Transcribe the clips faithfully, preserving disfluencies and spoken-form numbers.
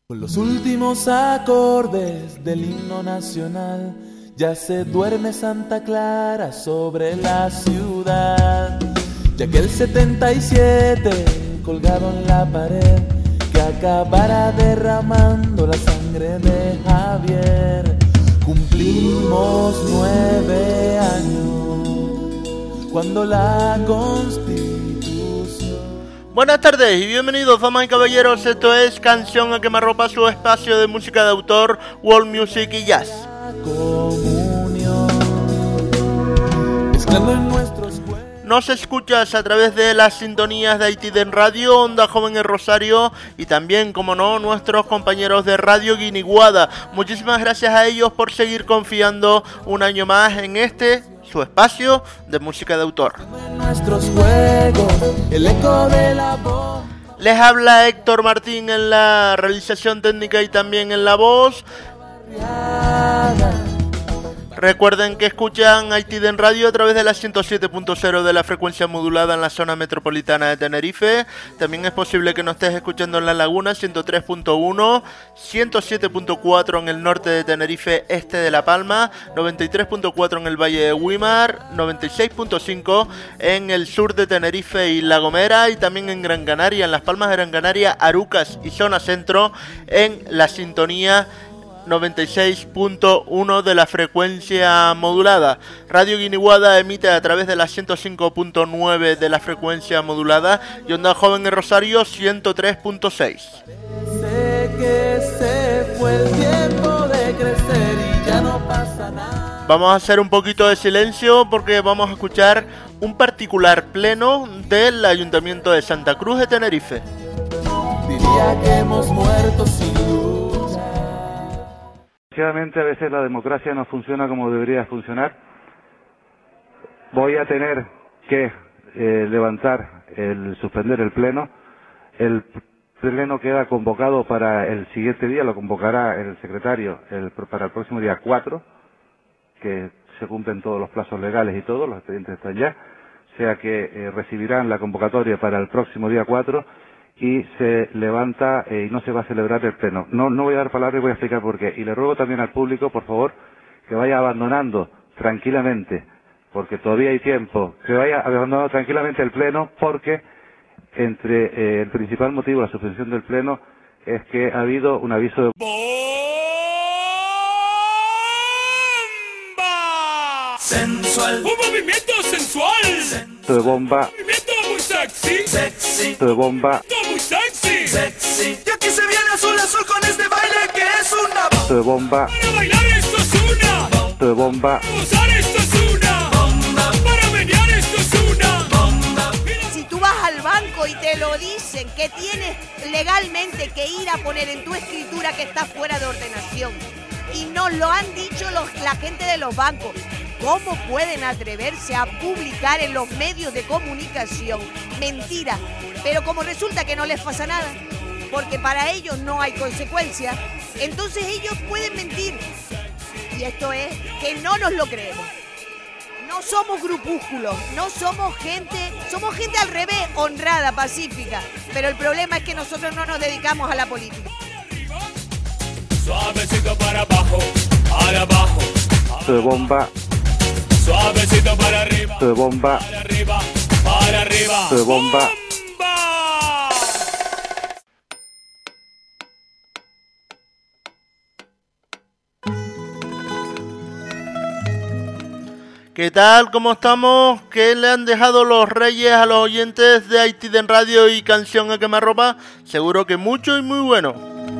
Con los últimos acordes del himno nacional, ya se duerme Santa Clara sobre la ciudad. Ya que el setenta y siete colgado en la pared, que acabara derramando la sangre de Javier. Cumplimos nueve años cuando la Constitución. Buenas tardes y bienvenidos, damas y caballeros. Esto es Canción a Quemarropa, su espacio de música de autor, world music y jazz. Nos escuchas a través de las sintonías de Haití en Radio, Onda Joven en Rosario y también, como no, nuestros compañeros de Radio Guiniguada. Muchísimas gracias a ellos por seguir confiando un año más en este, su espacio de música de autor. Les habla Héctor Martín en la realización técnica y también en la voz. Recuerden que escuchan Haití en Radio a través de la ciento siete punto cero de la frecuencia modulada en la zona metropolitana de Tenerife. También es posible que nos estés escuchando en La Laguna ciento tres punto uno, ciento siete punto cuatro en el norte de Tenerife, este de La Palma, noventa y tres punto cuatro en el Valle de Güímar, noventa y seis punto cinco en el sur de Tenerife y La Gomera, y también en Gran Canaria, en Las Palmas de Gran Canaria, Arucas y zona centro en la sintonía noventa y seis punto uno de la frecuencia modulada. Radio Guiniguada emite a través de la ciento cinco punto nueve de la frecuencia modulada y Onda Joven en Rosario ciento tres punto seis. Vamos a hacer un poquito de silencio porque vamos a escuchar un particular pleno del Ayuntamiento de Santa Cruz de Tenerife. Diría que hemos muerto sin luz. Desgraciadamente a veces la democracia no funciona como debería funcionar. Voy a tener que eh, levantar, el suspender el pleno. El pleno queda convocado para el siguiente día, lo convocará el secretario el, para el próximo día cuatro, que se cumplen todos los plazos legales y todos, los expedientes están ya, o sea que eh, recibirán la convocatoria para el próximo día cuatro y se levanta eh, y no se va a celebrar el pleno. No, no voy a dar palabra y voy a explicar por qué. Y le ruego también al público, por favor, que vaya abandonando tranquilamente, porque todavía hay tiempo, que vaya abandonando tranquilamente el pleno, porque entre eh, el principal motivo de la suspensión del pleno es que ha habido un aviso de... ¡Bomba! Sensual. Un movimiento sensual. de bomba. Movimiento muy sexy. Sexy. de bomba. Muy sexy. Sexy. Y aquí se viene azul azul con este baile que es una bomba. de bomba. Para bailar esto es una bomba. de bomba. Para gozar esto es una bomba. Para menear esto es una bomba. Si tú vas al banco y te lo dicen que tienes legalmente que ir a poner en tu escritura que está fuera de ordenación, y nos lo han dicho los, la gente de los bancos, ¿cómo pueden atreverse a publicar en los medios de comunicación mentira? Pero como resulta que no les pasa nada, porque para ellos no hay consecuencias, entonces ellos pueden mentir. Y esto es que no nos lo creemos. No somos grupúsculos, no somos gente, somos gente al revés, honrada, pacífica. Pero el problema es que nosotros no nos dedicamos a la política. Suavecito para abajo, para abajo. de bomba. Suavecito para arriba. de bomba. Para arriba, para arriba. de bomba. ¡Bomba! ¿Qué tal? ¿Cómo estamos? ¿Qué le han dejado los reyes a los oyentes de Haití en Radio y Canción a Quemarropa? Seguro que mucho y muy bueno.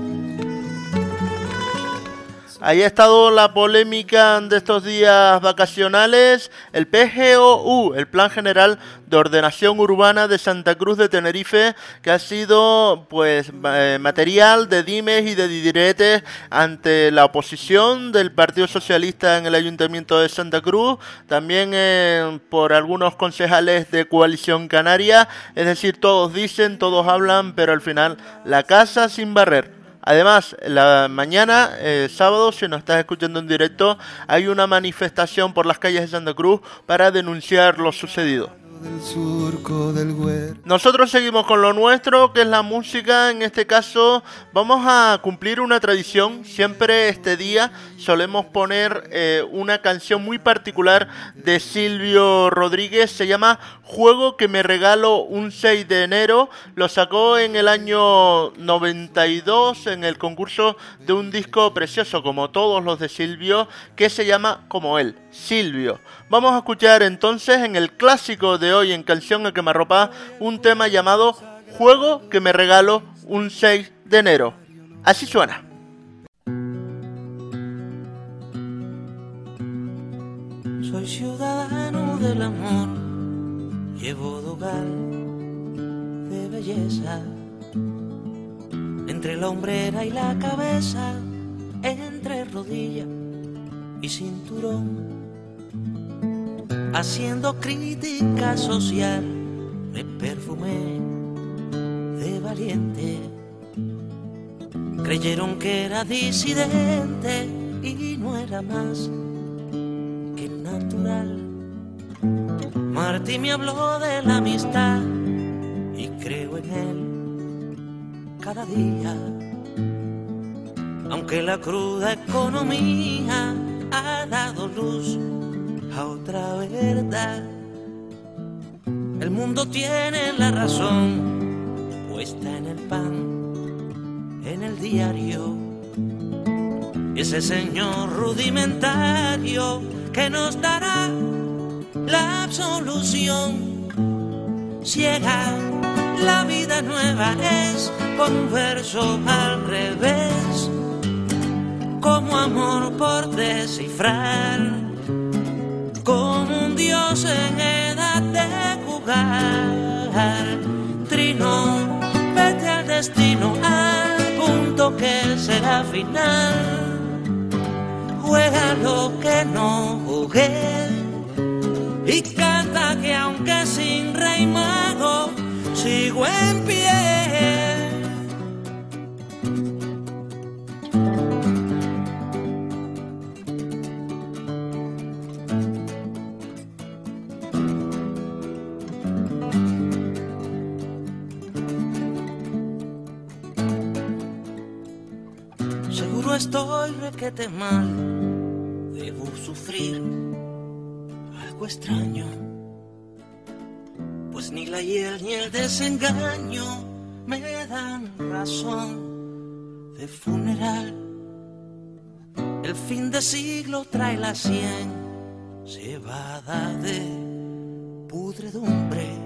Ahí ha estado la polémica de estos días vacacionales. El P G O U, el Plan General de Ordenación Urbana de Santa Cruz de Tenerife, que ha sido pues eh, material de dimes y de diretes ante la oposición del Partido Socialista en el Ayuntamiento de Santa Cruz, también eh, por algunos concejales de Coalición Canaria. Es decir, todos dicen, todos hablan, pero al final la casa sin barrer. Además, la mañana, eh, sábado, si nos estás escuchando en directo, hay una manifestación por las calles de Santa Cruz para denunciar lo sucedido. del surco del Güero. Nosotros seguimos con lo nuestro, que es la música. En este caso vamos a cumplir una tradición. Siempre este día solemos poner eh, una canción muy particular de Silvio Rodríguez. Se llama Juego que me regalo un seis de enero. Lo sacó en el año noventa y dos en el concurso de un disco precioso, como todos los de Silvio, que se llama como él, Silvio. Vamos a escuchar entonces en el clásico de hoy en Canción a Quemarropa un tema llamado Juego que me regalo un seis de enero. Así suena. Soy ciudadano del amor, llevo dogal de belleza, entre la hombrera y la cabeza, entre rodilla y cinturón. Haciendo crítica social, me perfumé de valiente. Creyeron que era disidente y no era más que natural. Martí me habló de la amistad y creo en él cada día. Aunque la cruda economía ha dado luz a otra verdad, el mundo tiene la razón puesta en el pan, en el diario. Y ese señor rudimentario que nos dará la absolución ciega. La vida nueva es con un verso al revés, como amor por descifrar, como un dios en edad de jugar. Trino, vete al destino, al punto que será final. Juega lo que no jugué y canta que aunque sin rey mago sigo en pie. Seguro estoy requete mal, debo sufrir algo extraño, pues ni la hiel ni el desengaño me dan razón de funeral. El fin de siglo trae la sien cebada de pudredumbre,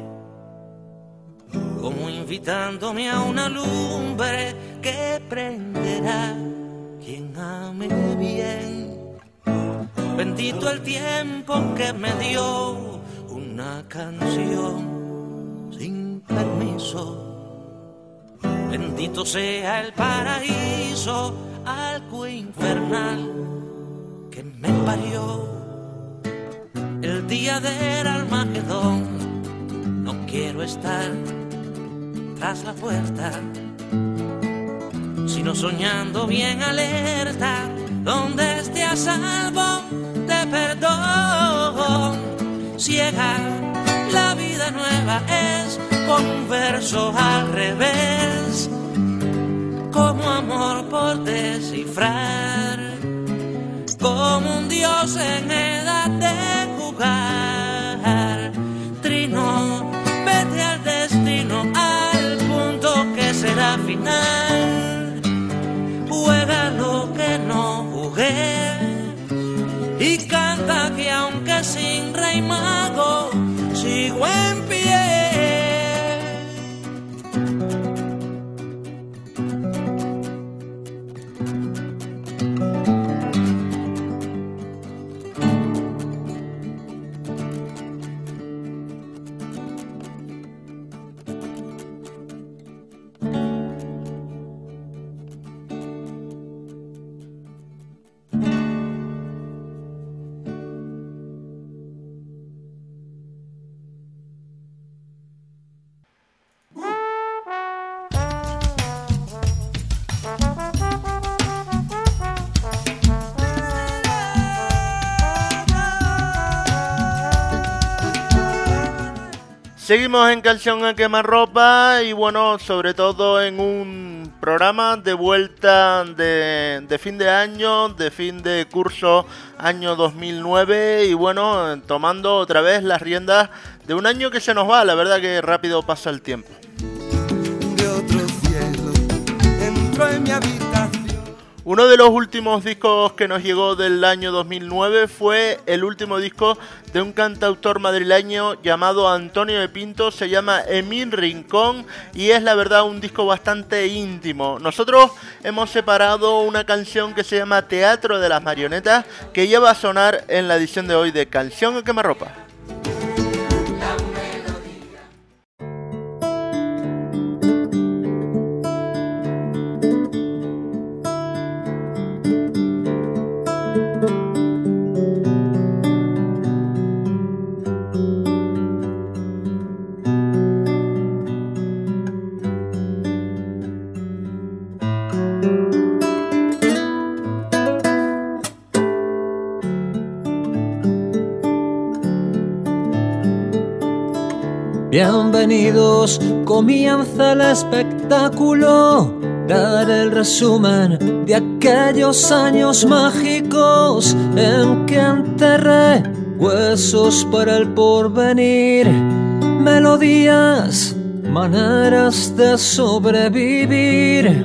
como invitándome a una lumbre que prenderá quien ame bien. Bendito el tiempo que me dio una canción sin permiso. Bendito sea el paraíso, algo infernal que me parió. El día del Armagedón no quiero estar tras la puerta, sino soñando bien alerta, donde esté a salvo de perdón. Ciega, la vida nueva es con un verso al revés, como amor por descifrar, como un dios en edad de jugar. Trino, vete al destino, al punto que será final. Juega lo que no jugué y canta que aunque sin rey mago sigo en pie. Seguimos en Canción a Quemarropa y bueno, sobre todo en un programa de vuelta de, de fin de año, de fin de curso año dos mil nueve y bueno, tomando otra vez las riendas de un año que se nos va, la verdad que rápido pasa el tiempo. De otro cielo entró en mi habitación. Uno de los últimos discos que nos llegó del año dos mil nueve fue el último disco de un cantautor madrileño llamado Antonio de Pinto, se llama Emil Rincón y es la verdad un disco bastante íntimo. Nosotros hemos separado una canción que se llama Teatro de las Marionetas, que ya va a sonar en la edición de hoy de Canción a Quemarropa. Bienvenidos, comienza el espectáculo, dar el resumen de aquellos años mágicos en que enterré huesos para el porvenir, melodías, maneras de sobrevivir.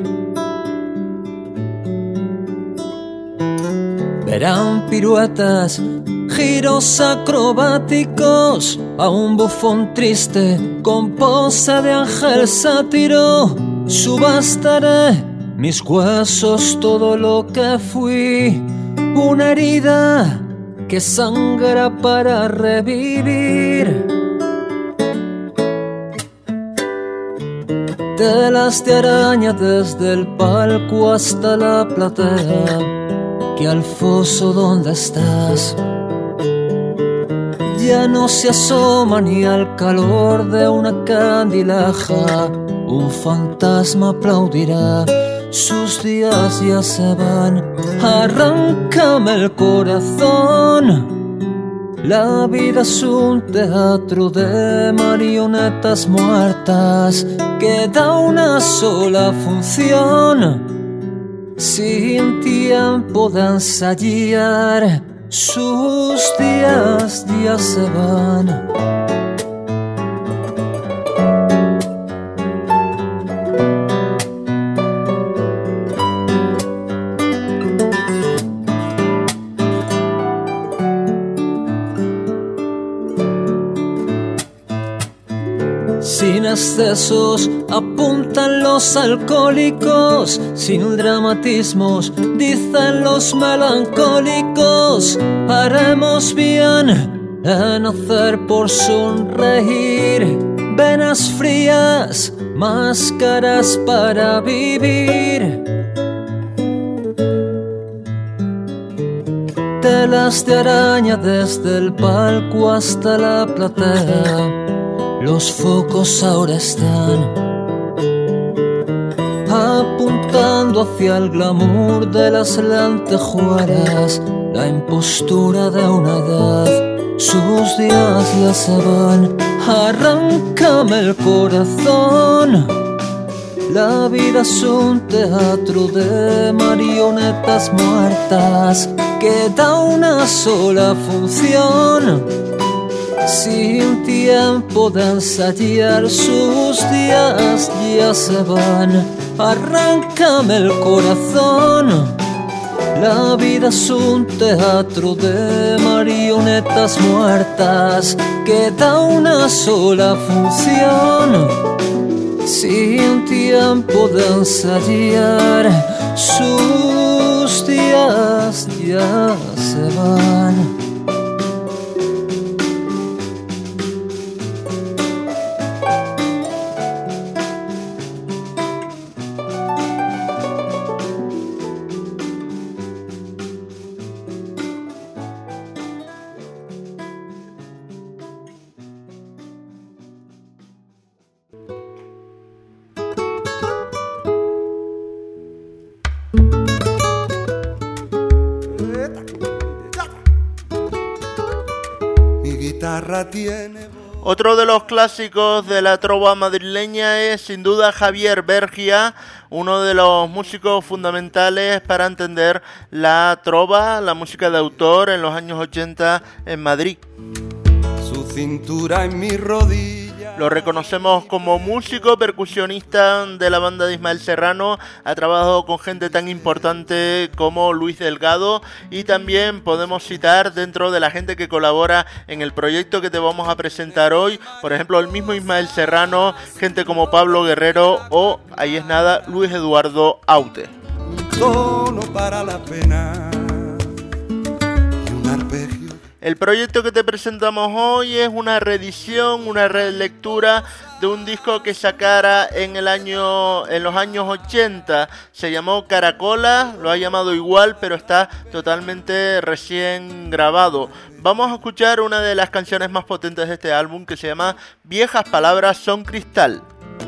Verán piruetas, giros acrobáticos, a un bufón triste con pose de ángel sátiro. Subastaré mis huesos, todo lo que fui, una herida que sangra para revivir. Telas de araña desde el palco hasta la platea, que al foso donde estás ya no se asoma ni al calor de una candileja. Un fantasma aplaudirá, sus días ya se van. Arráncame el corazón. La vida es un teatro de marionetas muertas, que da una sola función, sin tiempo de ensayar. Sus días ya se van. Sin excesos apuntan los alcohólicos, sin dramatismos dicen los melancólicos. Haremos bien en hacer por sonreír, venas frías, máscaras para vivir. Telas de araña desde el palco hasta la platea, los focos ahora están apuntando hacia el glamour de las lentejuelas, la impostura de una edad. Sus días ya se van. Arráncame el corazón. La vida es un teatro de marionetas muertas, que da una sola función, sin tiempo de ensayar. Sus días ya se van. Arráncame el corazón. La vida es un teatro de marionetas muertas, que da una sola función, sin tiempo de ensayar. Sus días ya se van. Mi guitarra tiene voz. Otro de los clásicos de la trova madrileña es sin duda Javier Bergia, uno de los músicos fundamentales para entender la trova, la música de autor en los años ochenta en Madrid. Su cintura en mi rodilla. Lo reconocemos como músico, percusionista de la banda de Ismael Serrano, ha trabajado con gente tan importante como Luis Delgado y también podemos citar dentro de la gente que colabora en el proyecto que te vamos a presentar hoy, por ejemplo el mismo Ismael Serrano, gente como Pablo Guerrero o, ahí es nada, Luis Eduardo Aute. Un tono para la pena y un arpegio. El proyecto que te presentamos hoy es una reedición, una relectura de un disco que sacara en el año, en los años ochenta. Se llamó Caracola, lo ha llamado igual, pero está totalmente recién grabado. Vamos a escuchar una de las canciones más potentes de este álbum que se llama Viejas Palabras Son Cristal.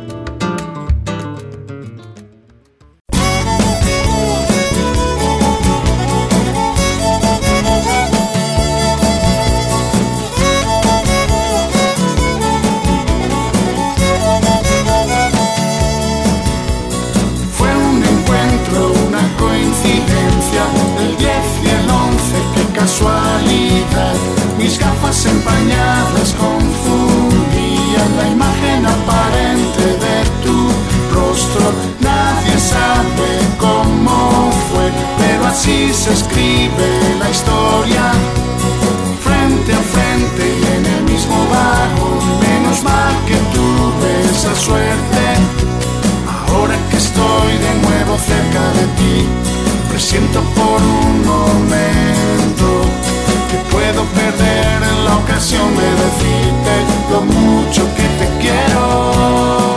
El diez y el once, qué casualidad. Mis gafas empañadas confundían la imagen aparente de tu rostro. Nadie sabe cómo fue, pero así se escribe la historia. Frente a frente y en el mismo vagón. Menos mal que tuve esa suerte. Ahora que estoy de nuevo cerca de ti, presiento por un momento que puedo perder la ocasión de decirte lo mucho que te quiero.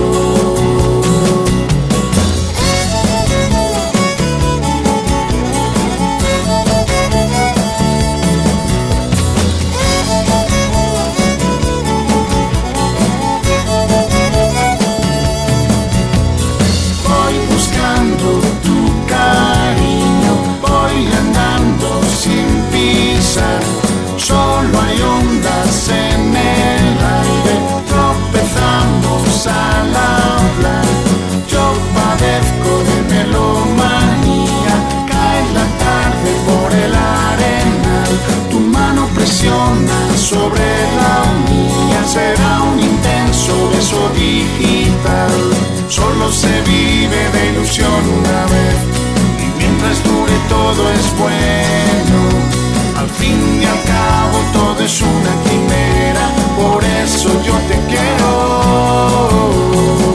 Voy buscando tu cariño, voy andando sin pisar, solo hay ondas en el aire, tropezamos al hablar. Yo padezco de melomanía, cae la tarde por el arenal, tu mano presiona sobre la mía, será un intenso beso digital. Solo se vive de ilusión una vez, y mientras dure todo es bueno. Al fin y al cabo todo es una quimera, por eso yo te quiero.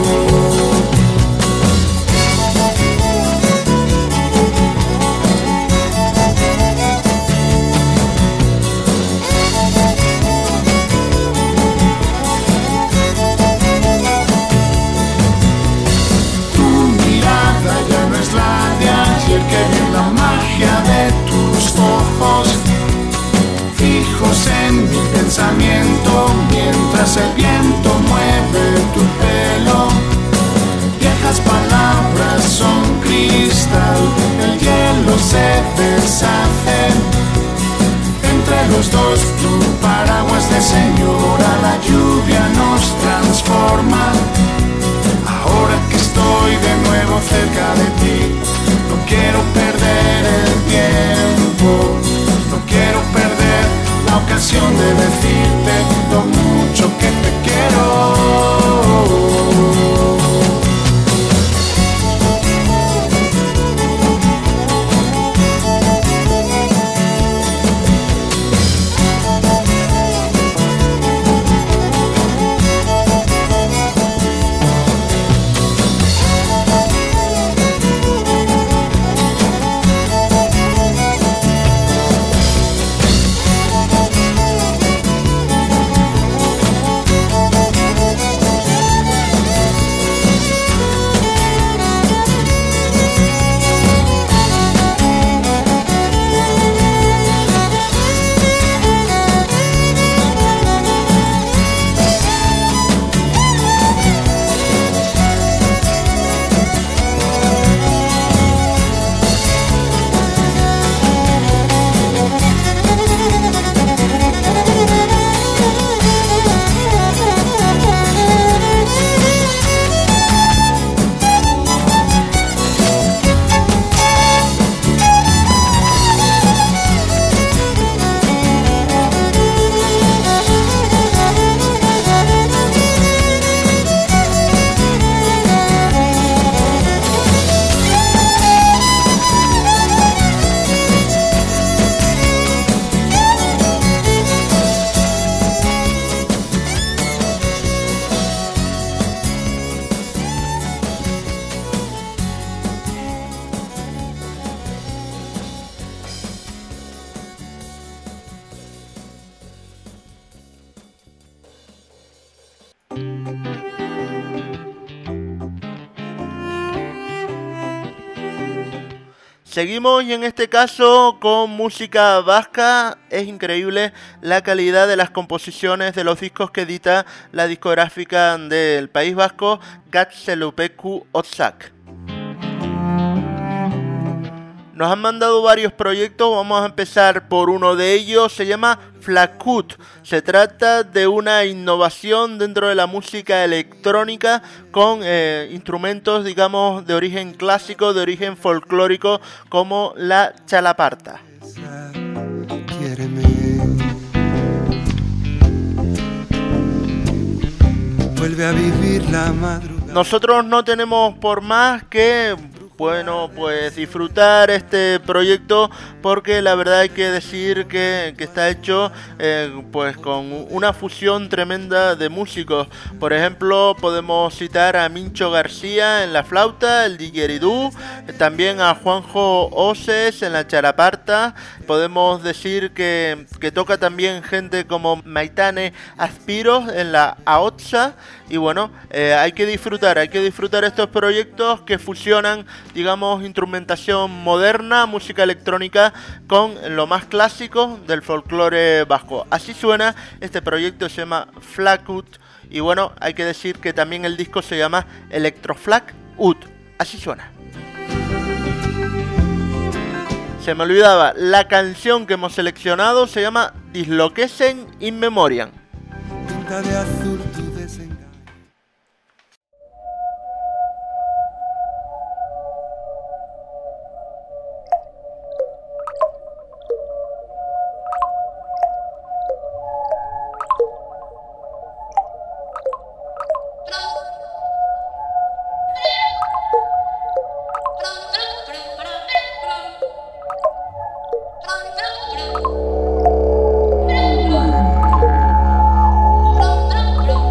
Que en la magia de tus ojos, fijos en mi pensamiento, mientras el viento mueve tu pelo. Viejas palabras son cristal, el hielo se deshace. Entre los dos tu paraguas de señora, la lluvia nos transforma. Ahora que estoy de nuevo cerca de ti, no quiero perder el tiempo, no quiero perder la ocasión de decirte lo mucho que te quiero. Seguimos y en este caso con música vasca. Es increíble la calidad de las composiciones de los discos que edita la discográfica del País Vasco, Gatzelupeku Otzak. Nos han mandado varios proyectos, vamos a empezar por uno de ellos, se llama Flakut. Se trata de una innovación dentro de la música electrónica con eh, instrumentos, digamos, de origen clásico, de origen folclórico, como la chalaparta. Quiéreme. Vuelve a vivir la madrugada. Nosotros no tenemos por más que... Bueno, pues disfrutar este proyecto, porque la verdad hay que decir que, que está hecho eh, pues con una fusión tremenda de músicos. Por ejemplo, podemos citar a Mincho García en la flauta, el didgeridoo, también a Juanjo Oses en la charaparta. Podemos decir que, que toca también gente como Maitane Azpiros en la aotza. Y bueno, eh, hay que disfrutar, hay que disfrutar estos proyectos que fusionan, digamos, instrumentación moderna, música electrónica con lo más clásico del folclore vasco. Así suena este proyecto, se llama Flakut. Y bueno, hay que decir que también el disco se llama Electroflak Ut. Así suena. Se me olvidaba, la canción que hemos seleccionado se llama Disloquesen in Memoriam. Pinta de azul tu desengaño. Thank you.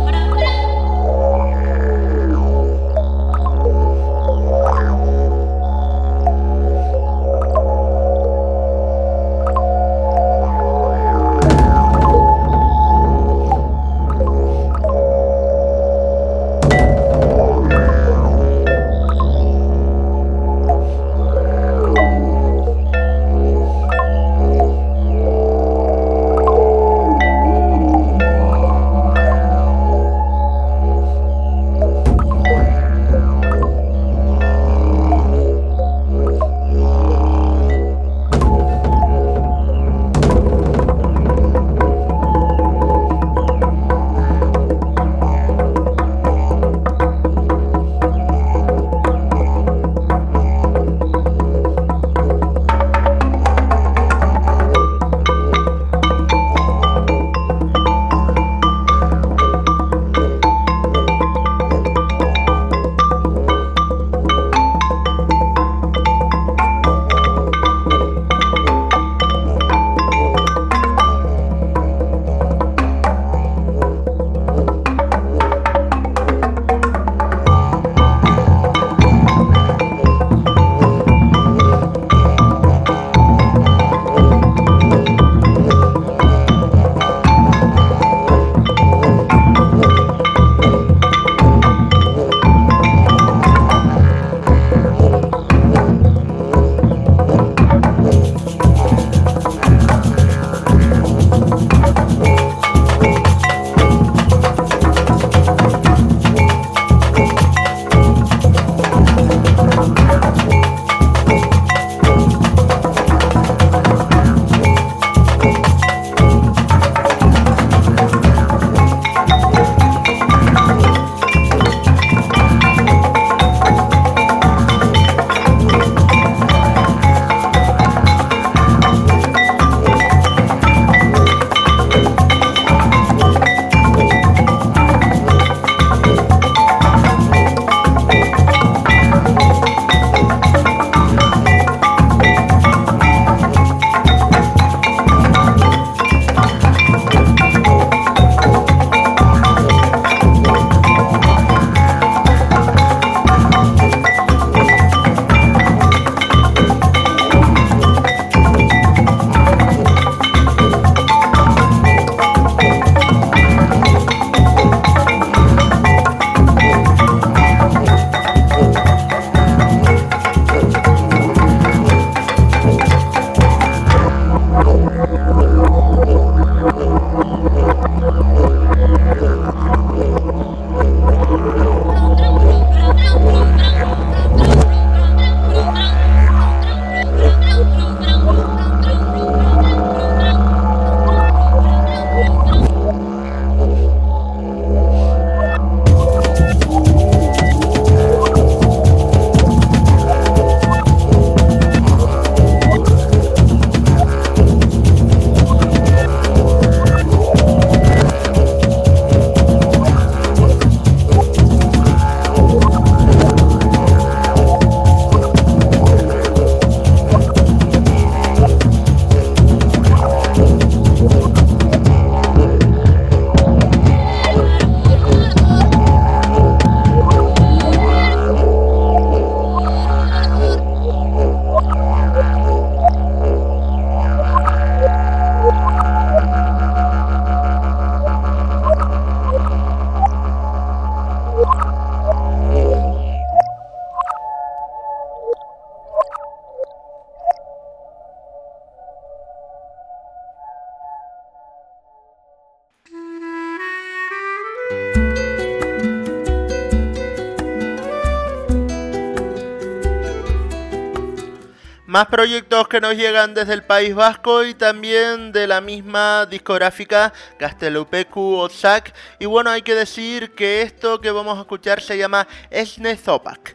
Más proyectos que nos llegan desde el País Vasco y también de la misma discográfica Gaztelupeku Otzak. Y bueno, hay que decir que esto que vamos a escuchar se llama Esne Zopak.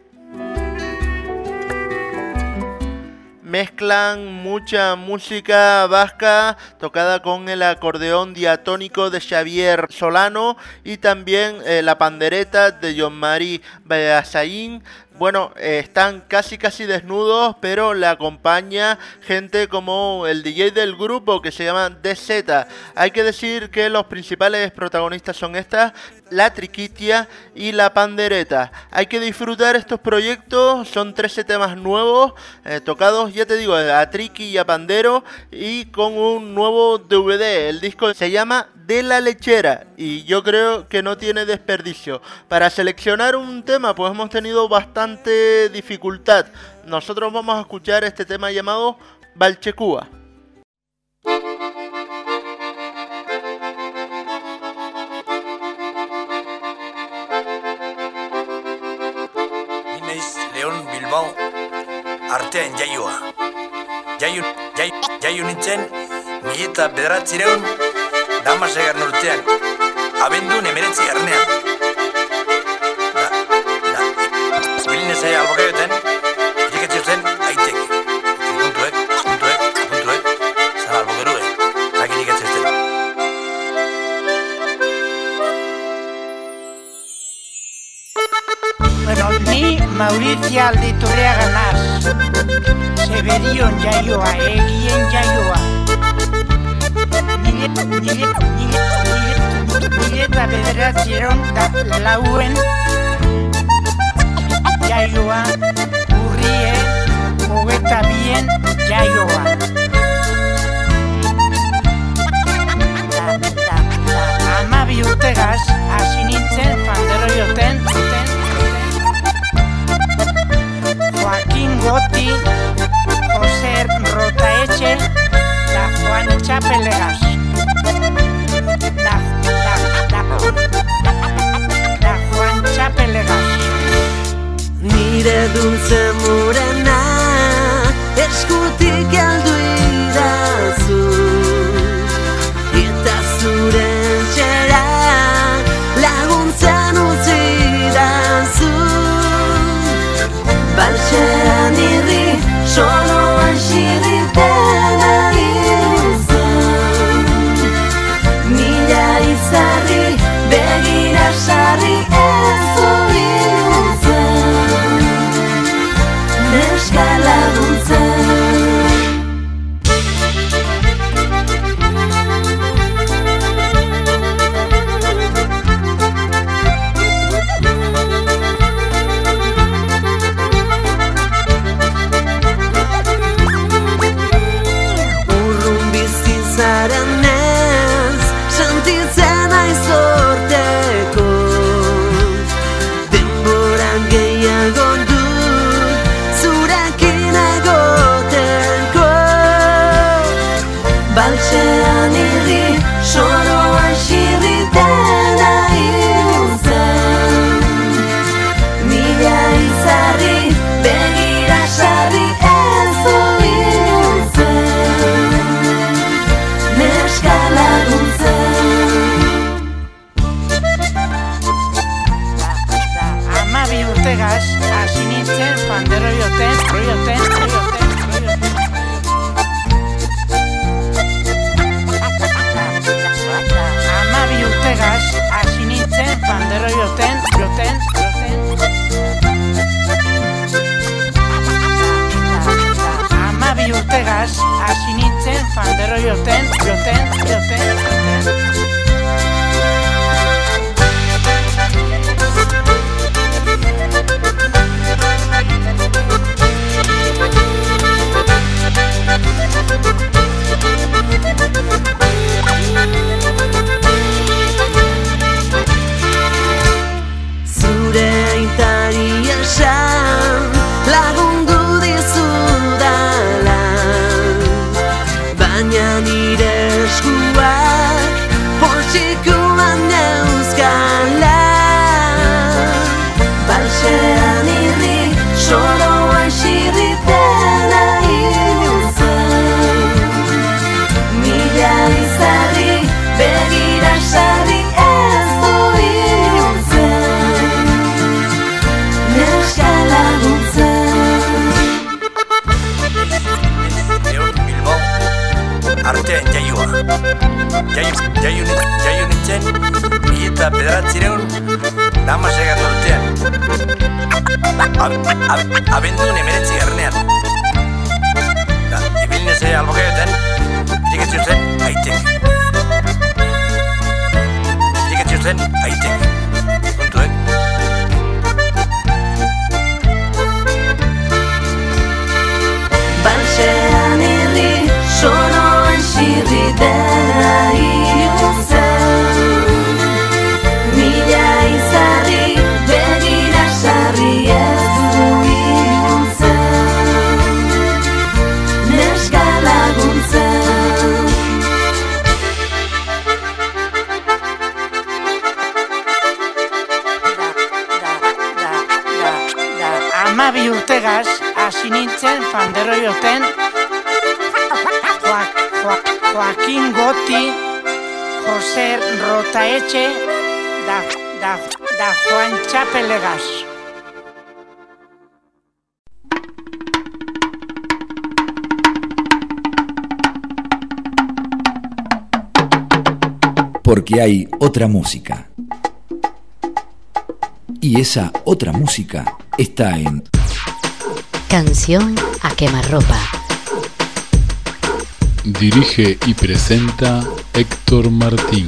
Mezclan mucha música vasca tocada con el acordeón diatónico de Xavier Solano y también eh, la pandereta de Jean-Marie Beasain. Bueno, eh, están casi casi desnudos, pero le acompaña gente como el D J del grupo que se llama D Z. Hay que decir que los principales protagonistas son estas, la triquitia y la pandereta. Hay que disfrutar estos proyectos, son trece temas nuevos, eh, tocados, ya te digo, a triqui y a pandero, y con un nuevo D V D. El disco se llama De la Lechera y yo creo que no tiene desperdicio. Para seleccionar un tema pues hemos tenido bastante dificultad. Nosotros vamos a escuchar este tema llamado Balchekua. León Bilbao artean jaioa. Jaio, jaio, jaio nintzen, mila eta bederatzireun, damaseigarren urtean, abendun emeretzi garnean. Da, da, biline zaila albokaioten, irikatzioten aitek. Puntuek, puntuek, puntuek, zara albokerue, zaki irikatzioten. Bueno, ni Maurizia Alditurriaga naz, Zebedion jaioa, egien jaioa. Nire, nire, nire, nire, nire eta bederatzieron da lauen jaioa, urrie, hogeta bien jaioa. Da, da, da, amabi urtegaz, hasi nintzen, pandero joten, joten, Joaquín Goti, José Rotaeche, da Juan Txapelegas. Da, da, da, da Juan Txapelegas. Nire dulce morena, eskutik aldu idazu, eta zure entxera laguntzen utzi idazu. Baltzean irri, soloan xirriten agintzen. Mila izarri, begira sarri ez obiltzen. Neska laguntzen. Baltzean irri, soloan xirriten agintzen. Mila izarri, begira sarri ez obiltzen. Neska laguntzen. Da, amabi urtegaz, hasi nintzen, pandero joten, roioten, roioten. Urtegaz, hasi nintzen, pandero joten, joten, joten. Amabi urtegaz, hasi nintzen, pandero joten, joten, joten, joten. Zure aitari esan lagundu dizudala, baina nire eskuak poltsikoan neuzkala. Baltzean irri, soloan jaio jaio nintzen mila bederatziehun eta hamaseigarren urtean. Abendun hemeretzi garrenean. Ibilin ez albokaioetan, iriketzi zen aitek. Iriketzi zen aitek. Puntuek. Baltzean irri, sonoen sirri dela iluzen. Mila izarri, begira sarri ez du iluntzen. Neska laguntzen. Amabi urtegaz, hasi nintzen fanderroi joten Joaquin Goti, Jose Rotaetxe da, da, da Juan Txapelegaz. Porque hay otra música. Y esa otra música está en Canción a quemarropa. Dirige y presenta Héctor Martín.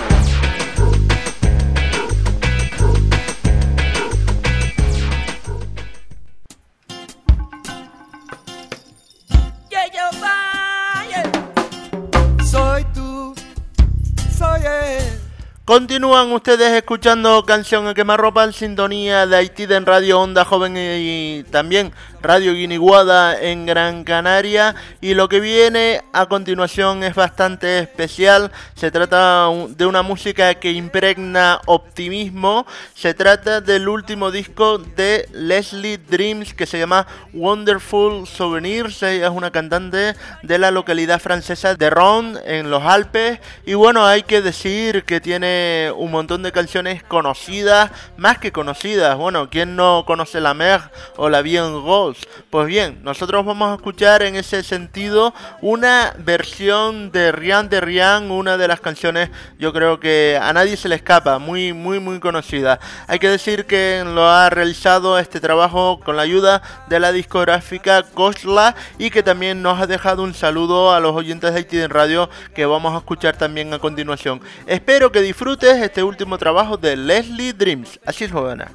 Soy tú, soy él. Continúan ustedes escuchando Canción a quemarropa en sintonía de Haití en Radio Onda Joven y también Radio Guiniguada en Gran Canaria. Y lo que viene a continuación es bastante especial. Se trata de una música que impregna optimismo. Se trata del último disco de Leslie Dreams, que se llama Wonderful Souvenirs. Ella es una cantante de la localidad francesa de Ronde, en los Alpes. Y bueno, hay que decir que tiene un montón de canciones conocidas, más que conocidas. Bueno, ¿quién no conoce La Mer o La Vie en Rose? Pues bien, nosotros vamos a escuchar en ese sentido una versión de Rien de Rien, una de las canciones, yo creo que a nadie se le escapa, muy, muy, muy conocida. Hay que decir que lo ha realizado este trabajo con la ayuda de la discográfica Cosla y que también nos ha dejado un saludo a los oyentes de Haití en Radio, que vamos a escuchar también a continuación. Espero que disfrutes este último trabajo de Leslie Dreams. Así es, Jovana.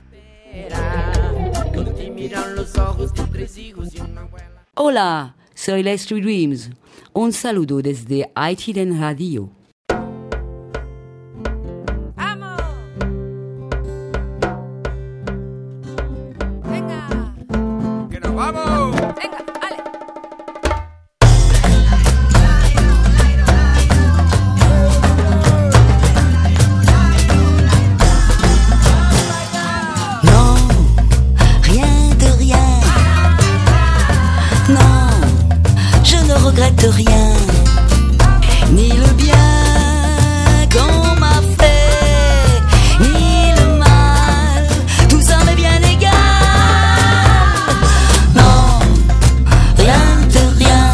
Hola, soy Leslie Dreams. Un saludo desde Haití en Radio. ¡Vamos! ¡Venga! ¡Que nos vamos! ¡Venga, dale! Regrette rien, ni le bien qu'on m'a fait, ni le mal, tout ça m'est bien égal. Non, rien de rien,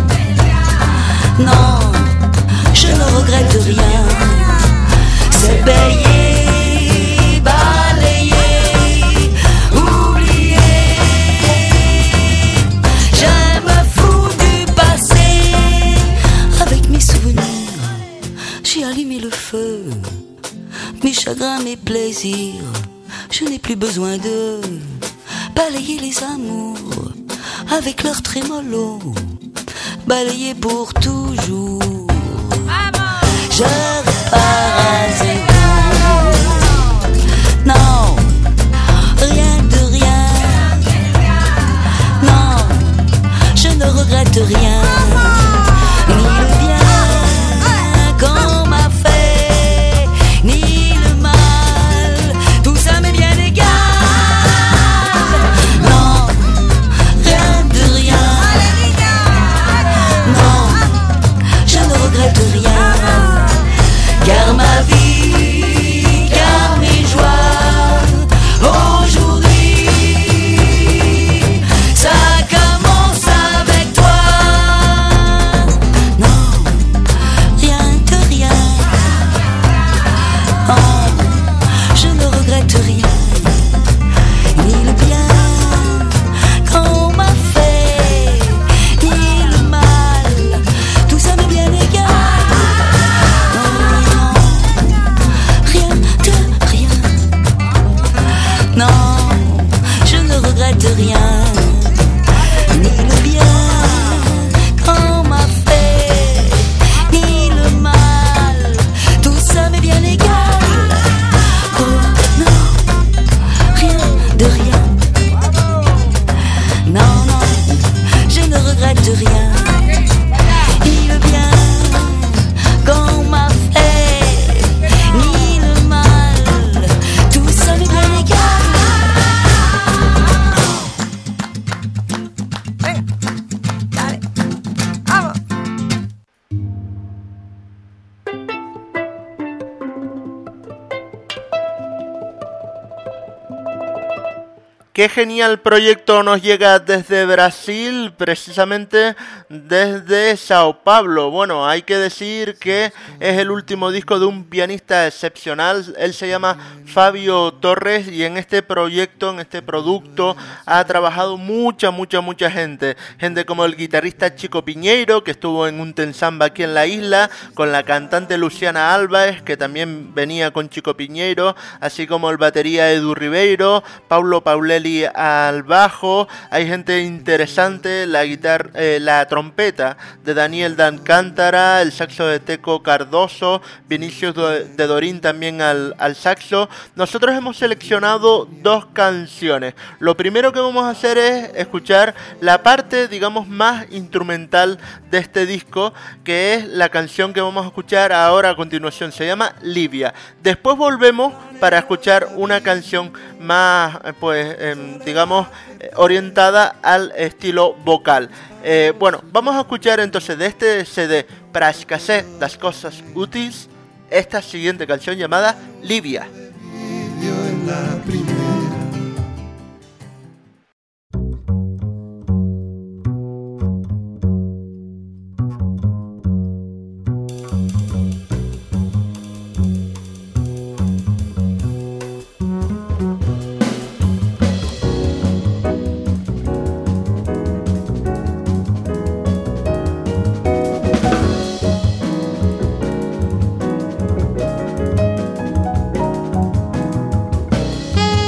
non, je ne regrette rien. C'est payé, balayé, oublié. Je me fous du passé. Avec mes souvenirs, j'ai allumé le feu. Mes chagrins, mes plaisirs, je n'ai plus besoin de balayer les amours avec leur trémolo, balayer pour toujours. Je repars à zéro. Non, rien de rien. Non, je ne regrette rien. Ni le bien qu'on m'a fait, ni le mal, tout ça m'est bien égal. Non, rien de rien. Non, je ne regrette rien. Car ma vie, car mes joies, aujourd'hui, ça commence avec toi. regrette rien, ni le bien qu'on m'a fait, ni le mal, tout ça m'est bien égal. Qué genial proyecto nos llega desde Brasil, precisamente desde Sao Paulo. Bueno, hay que decir que es el último disco de un pianista excepcional. Él se llama Fabio Torres y en este proyecto, en este producto, ha trabajado mucha, mucha, mucha gente. Gente como el guitarrista Chico Piñeiro, que estuvo en un Tensamba aquí en la isla, con la cantante Luciana Álvarez, que también venía con Chico Piñeiro, así como el batería Edu Ribeiro, Paulo Paulelli al bajo. Hay gente interesante, la guitarra, eh, la trompeta de Daniel D'Alcántara, el saxo de Teco Cardoso, Vinicius de Dorín también al, al saxo. Nosotros hemos seleccionado dos canciones. Lo primero que vamos a hacer es escuchar la parte, digamos, más instrumental de este disco, que es la canción que vamos a escuchar ahora a continuación. Se llama Libia. Después volvemos para escuchar una canción más, pues, eh, digamos, orientada al estilo vocal. Eh, bueno, vamos a escuchar entonces de este C D Para esquecer das cosas útiles esta siguiente canción llamada Libia. Libia,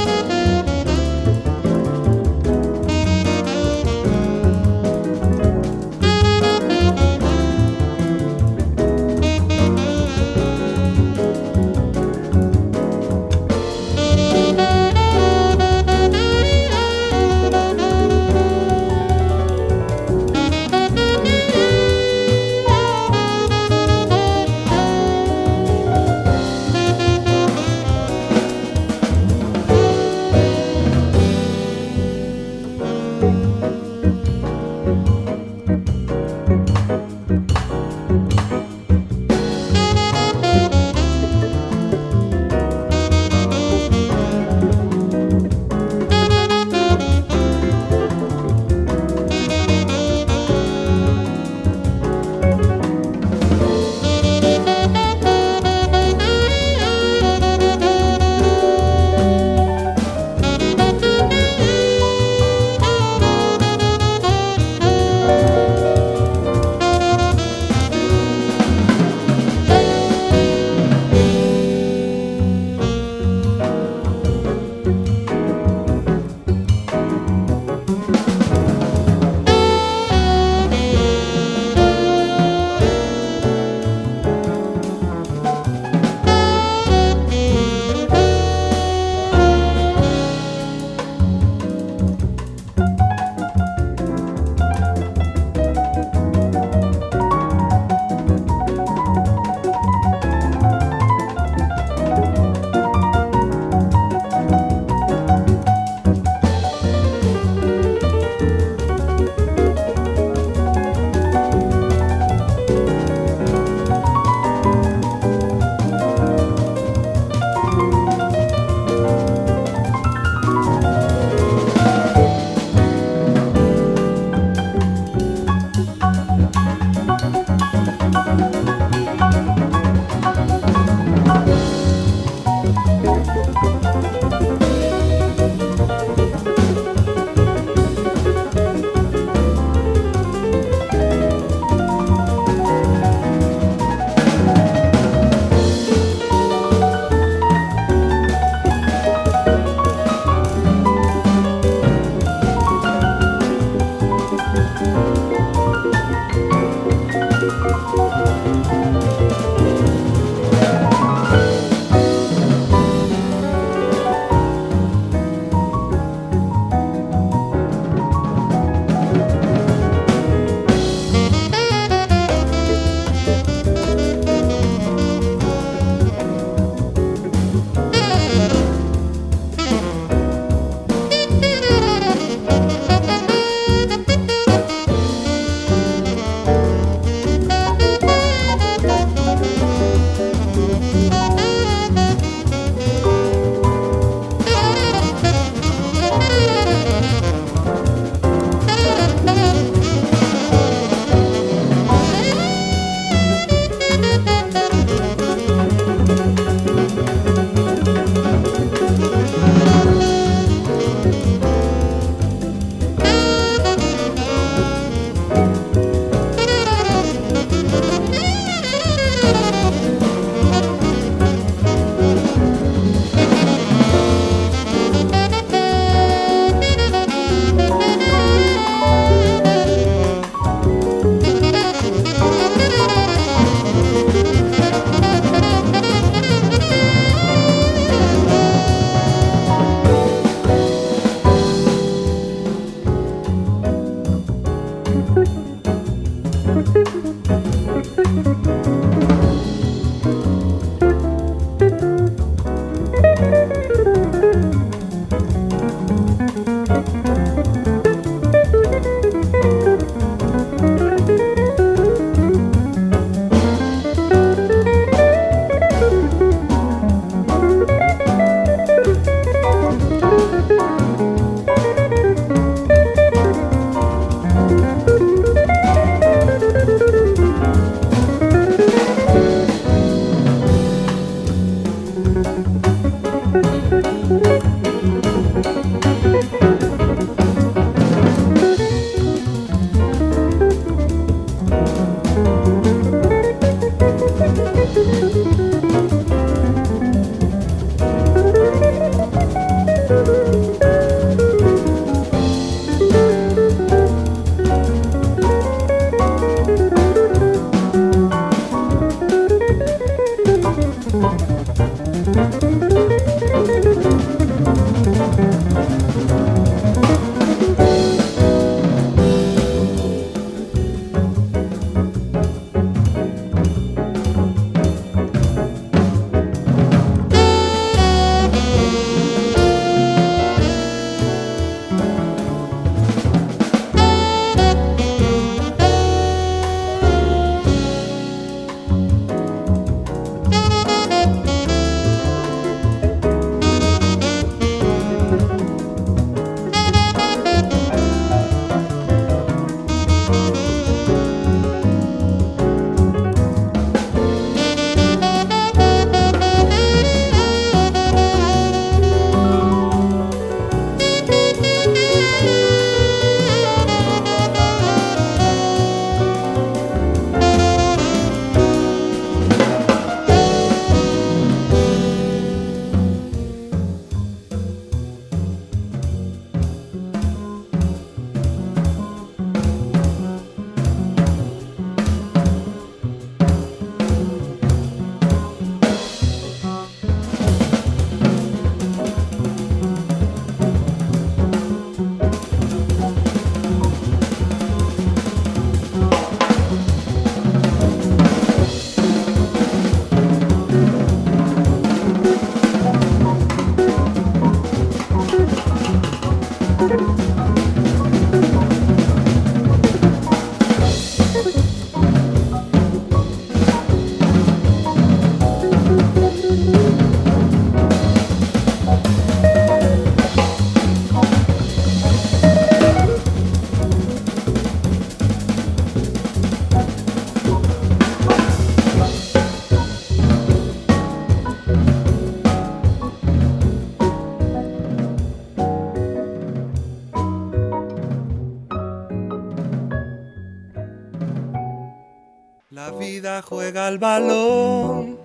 La vida juega al balón.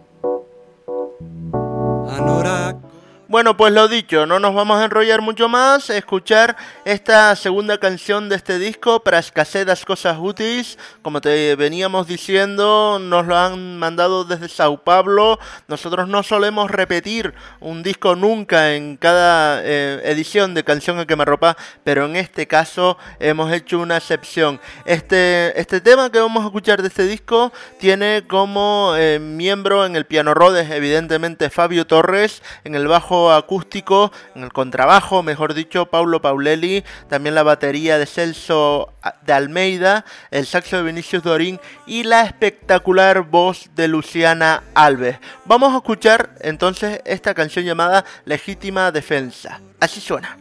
Anorak. Bueno, pues lo dicho, no nos vamos a enrollar mucho más, escuchar esta segunda canción de este disco, Para escasez das cosas útiles, como te veníamos diciendo, nos lo han mandado desde Sao Paulo. Nosotros no solemos repetir un disco nunca en cada eh, edición de Canción a Quemarropa, pero en este caso hemos hecho una excepción. Este, este tema que vamos a escuchar de este disco tiene como eh, miembro en el piano Rhodes, evidentemente, Fabio Torres, en el bajo acústico, en el contrabajo, mejor dicho, Paulo Paulelli, también la batería de Celso de Almeida, el saxo de Vinicius Dorín y la espectacular voz de Luciana Alves. Vamos a escuchar entonces esta canción llamada Legítima Defensa. Así suena.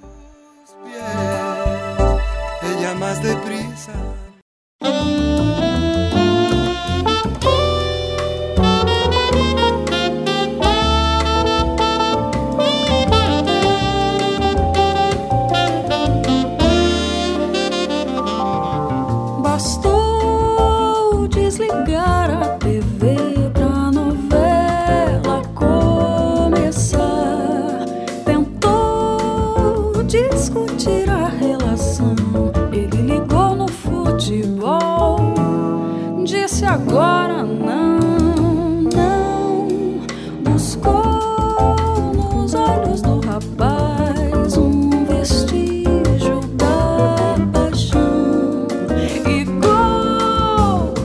Ella más deprisa. Bastou desligar a T V pra novela começar. Tentou discutir a relação. Ele ligou no futebol. Disse agora não, não. Buscou nos olhos do rapaz um vestígio da paixão.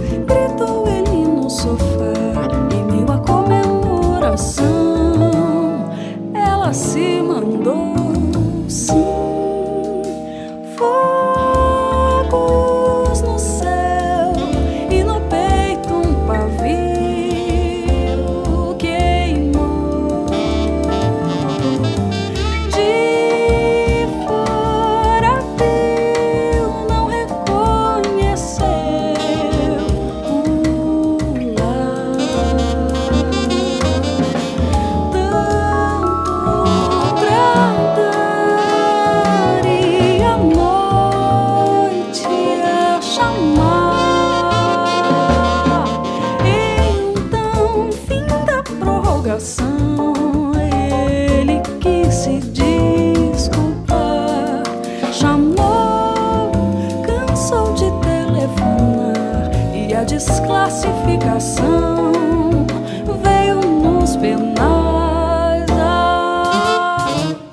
a desclassificação veio nos penais. Ah,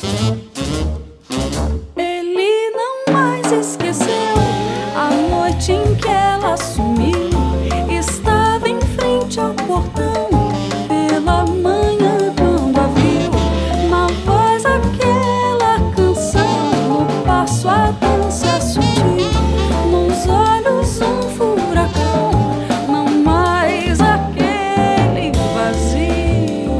ele não mais esqueceu a noite em que ela sumiu. Estava em frente ao portão pela manhã quando a viu. Na voz aquela canção, no passo a dança sutil, nos olhos um furacão, não mais aquele vazio.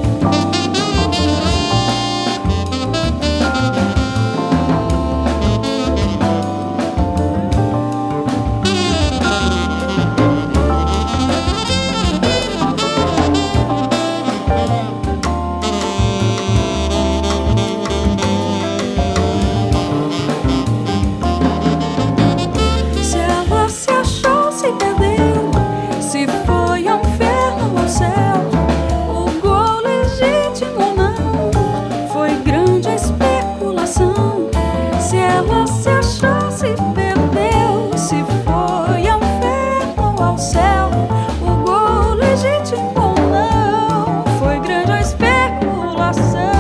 Se ela se achou, se perdeu, se foi ao inferno ou ao céu, o gol legítimo ou não, foi grande a especulação. Se ela se achou, se perdeu, se foi ao inferno ou ao céu, o gol legítimo ou não, foi grande a especulação.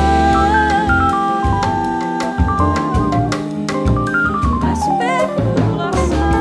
A especulação.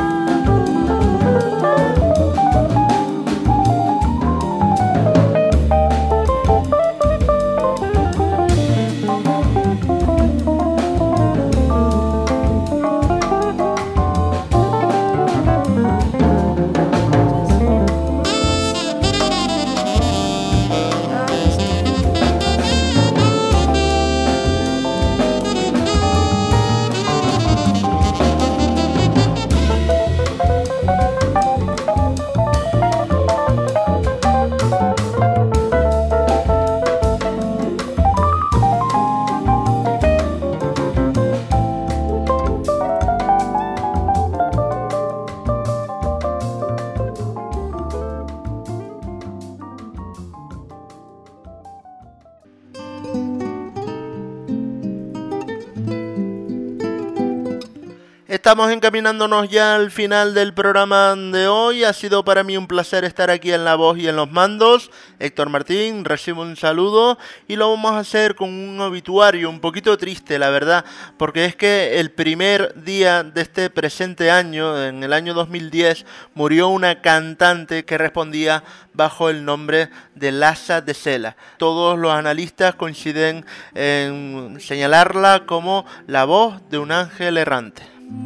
Estamos encaminándonos ya al final del programa de hoy. Ha sido para mí un placer estar aquí en la voz y en los mandos. Héctor Martín, recibo un saludo y lo vamos a hacer con un obituario un poquito triste, la verdad, porque es que el primer día de este presente año, en el año dos mil diez, murió una cantante que respondía bajo el nombre de Lassa de Sela. Todos los analistas coinciden en señalarla como la voz de un ángel errante.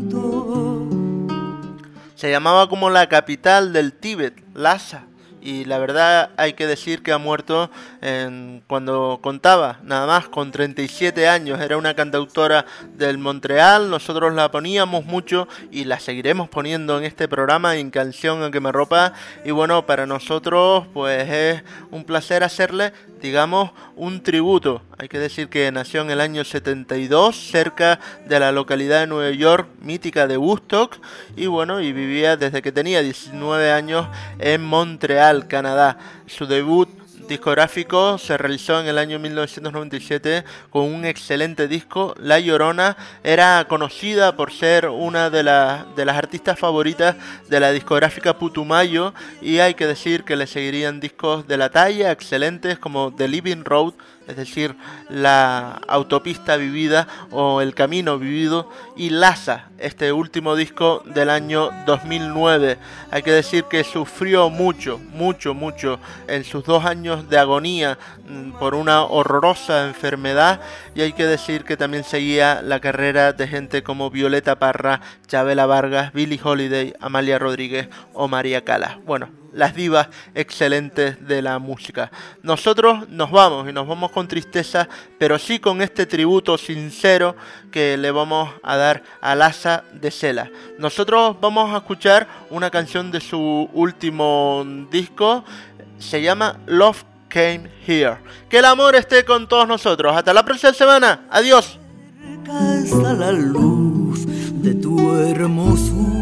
Se llamaba como la capital del Tíbet, Lhasa, y la verdad hay que decir que ha muerto en, cuando contaba nada más con treinta y siete años. Era una cantautora del Montreal, nosotros la poníamos mucho y la seguiremos poniendo en este programa, en Canción a Quemarropa, y bueno, para nosotros pues es un placer hacerle, digamos, un tributo. Hay que decir que nació en el año setenta y dos, cerca de la localidad de Nueva York, mítica de Woodstock, y bueno, y vivía desde que tenía diecinueve años en Montreal, Canadá. Su debut discográfico se realizó en el año mil novecientos noventa y siete con un excelente disco, La Llorona. Era conocida por ser una de, la, de las artistas favoritas de la discográfica Putumayo, y hay que decir que le seguirían discos de la talla excelentes como The Living Road, es decir, La Autopista Vivida o El Camino Vivido, y Lhasa, este último disco del año dos mil nueve. Hay que decir que sufrió mucho, mucho, mucho en sus dos años de agonía por una horrorosa enfermedad, y hay que decir que también seguía la carrera de gente como Violeta Parra, Chabela Vargas, Billie Holiday, Amalia Rodríguez o María Callas. Bueno, las divas excelentes de la música. Nosotros nos vamos y nos vamos con tristeza, pero sí con este tributo sincero que le vamos a dar a Lassa de Sela. Nosotros vamos a escuchar una canción de su último disco, se llama Love Came Here. Que el amor esté con todos nosotros. Hasta la próxima semana. Adiós. Hasta la luz de tu hermosura.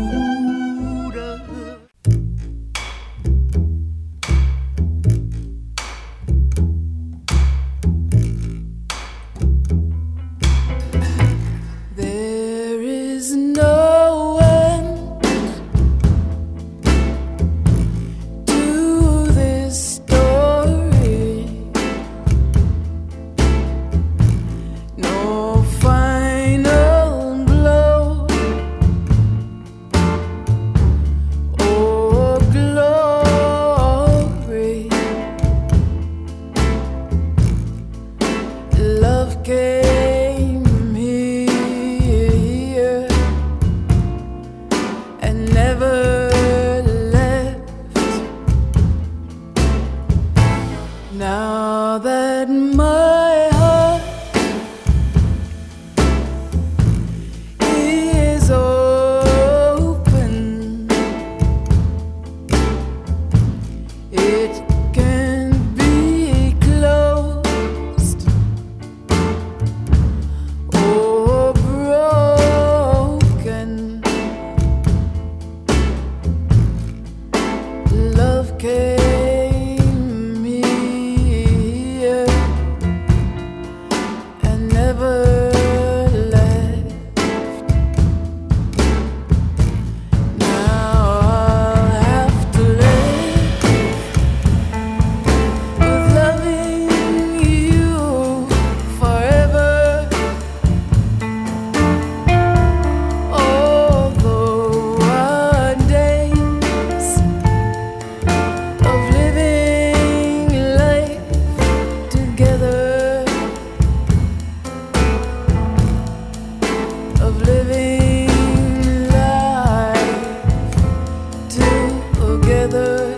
together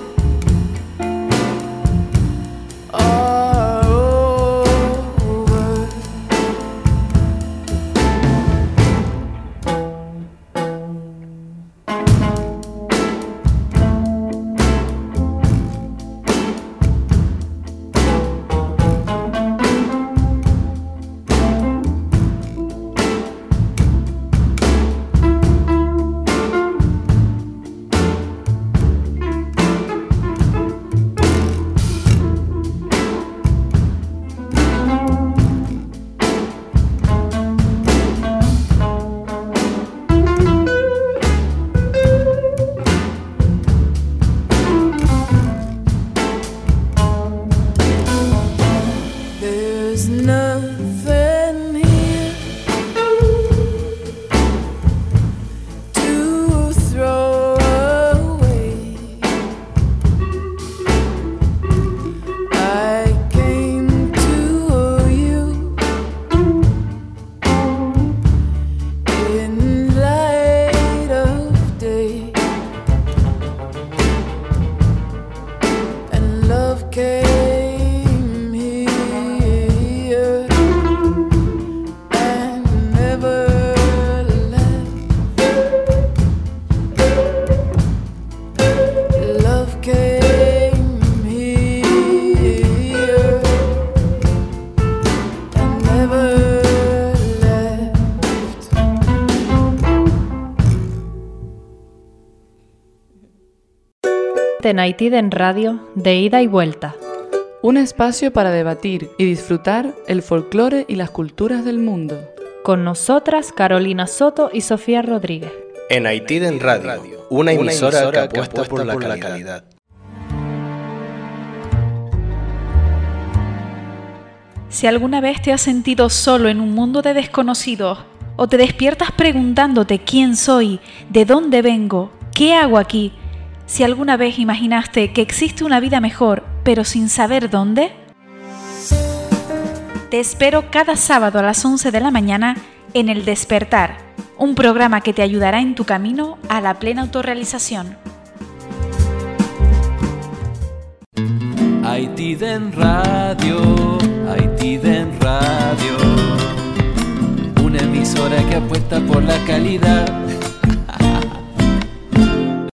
are over. There's nothing here to throw away. I came to you in light of day, and love came Naitiden Radio, de ida y vuelta. Un espacio para debatir y disfrutar el folclore y las culturas del mundo. Con nosotras, Carolina Soto y Sofía Rodríguez. En Naitiden Radio, una emisora, una emisora que apuesta, que apuesta por, la, por calidad. la calidad. Si alguna vez te has sentido solo en un mundo de desconocidos, o te despiertas preguntándote quién soy, de dónde vengo, qué hago aquí, si alguna vez imaginaste que existe una vida mejor, pero sin saber dónde, te espero cada sábado a las once de la mañana en El Despertar, un programa que te ayudará en tu camino a la plena autorrealización. Aitiden Radio, Aitiden Radio, una emisora que apuesta por la calidad.